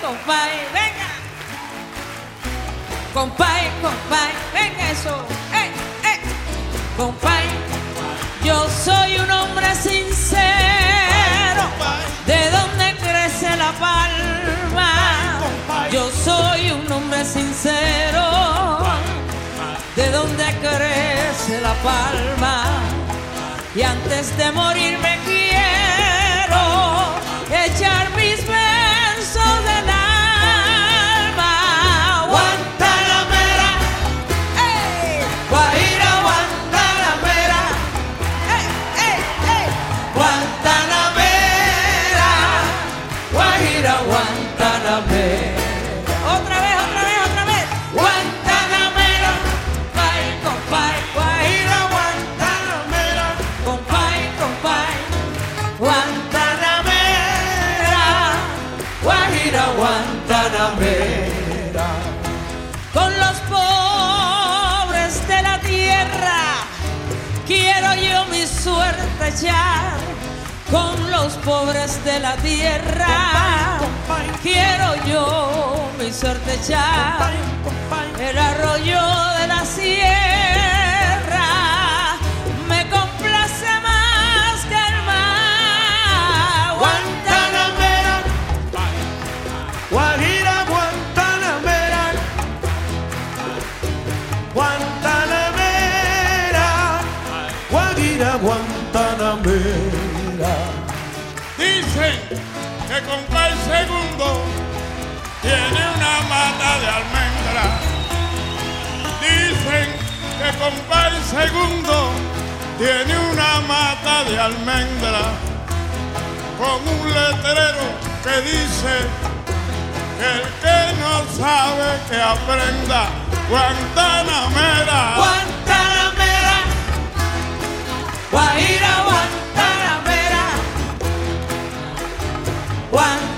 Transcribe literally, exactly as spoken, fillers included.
compay, venga. Compay, compay, venga eso. ¡Eh, eh! Compay, yo soy un hombre sincero. ¿De dónde crece la palma? Yo soy un hombre sincero. ¿De dónde crece la palma? Y antes de morir me quiero echar mis besos del alma. Guantanamera, ey, Guajira, Guantanamera, ey, ey, ey, Guantanamera, Guajira, Guantanamera. Otra vez, otra vez, otra vez. Guantanamera, compay, compay, Guajira, Guantanamera, compay, compay, Guantanamera, Guajira, Guantanamera. Con los pobres de la tierra quiero yo mi suerte echar. Con los pobres de la tierra quiero yo mi suerte echar. El arroyo de la sierra me complace más que el mar. Guantanamera, Guajira, Guantanamera, Guantanamera, Guajira, Guantanamera. Dicen que compay segundo tiene una mata de almendra. Dicen que compay segundo tiene una mata de almendra con un letrero que dice que el que no sabe que aprenda. Guantanamera, Guantanamera, Guajira, Guantanamera, Guantanamera.